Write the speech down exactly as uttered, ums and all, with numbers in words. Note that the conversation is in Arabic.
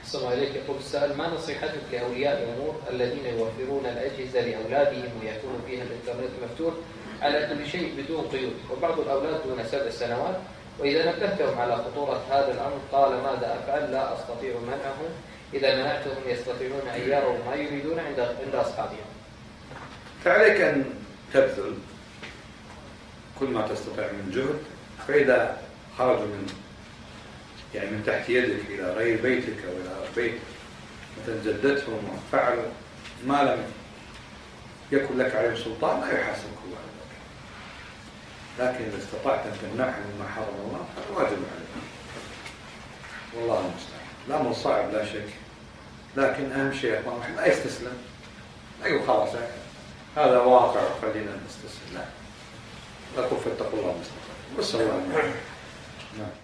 صلى الله عليك. يقول السائل: ما نصيحتك لأولياء الأمور الذين يوفرون الأجهزة لأولادهم ويكون فيها الإنترنت مفتوح على كل شيء بدون قيود، وبعض الأولاد دون سبع سنوات، وإذا نبهتهم على خطورة هذا الأمر قال: ماذا أفعل؟ لا أستطيع منعهم، إذا منعتهم يستطيعون أن يروا ما يريدون عند عند أصحابهم. فعليك أن تبذل كل ما تستطيع من جهد، فإذا خرجوا من يعني من تحت يدك إلى غير بيتك أو إلى بيت مثل جدتهم وفعلوا ما لم يكن لك عليهم سلطان لا يحاسبك الله على ذلك. لكن إذا استطعت أن تمنعهم مما حرم الله فالواجب عليك، والله المستعان. الأمر صعب لا شك، لكن أهم شيء يا أخوان لا يستسلم، لا يقول خلاص هذا واقع خلينا نستسلم، لا لا كفر اتقوا الله مستقيم. بس الله نعم.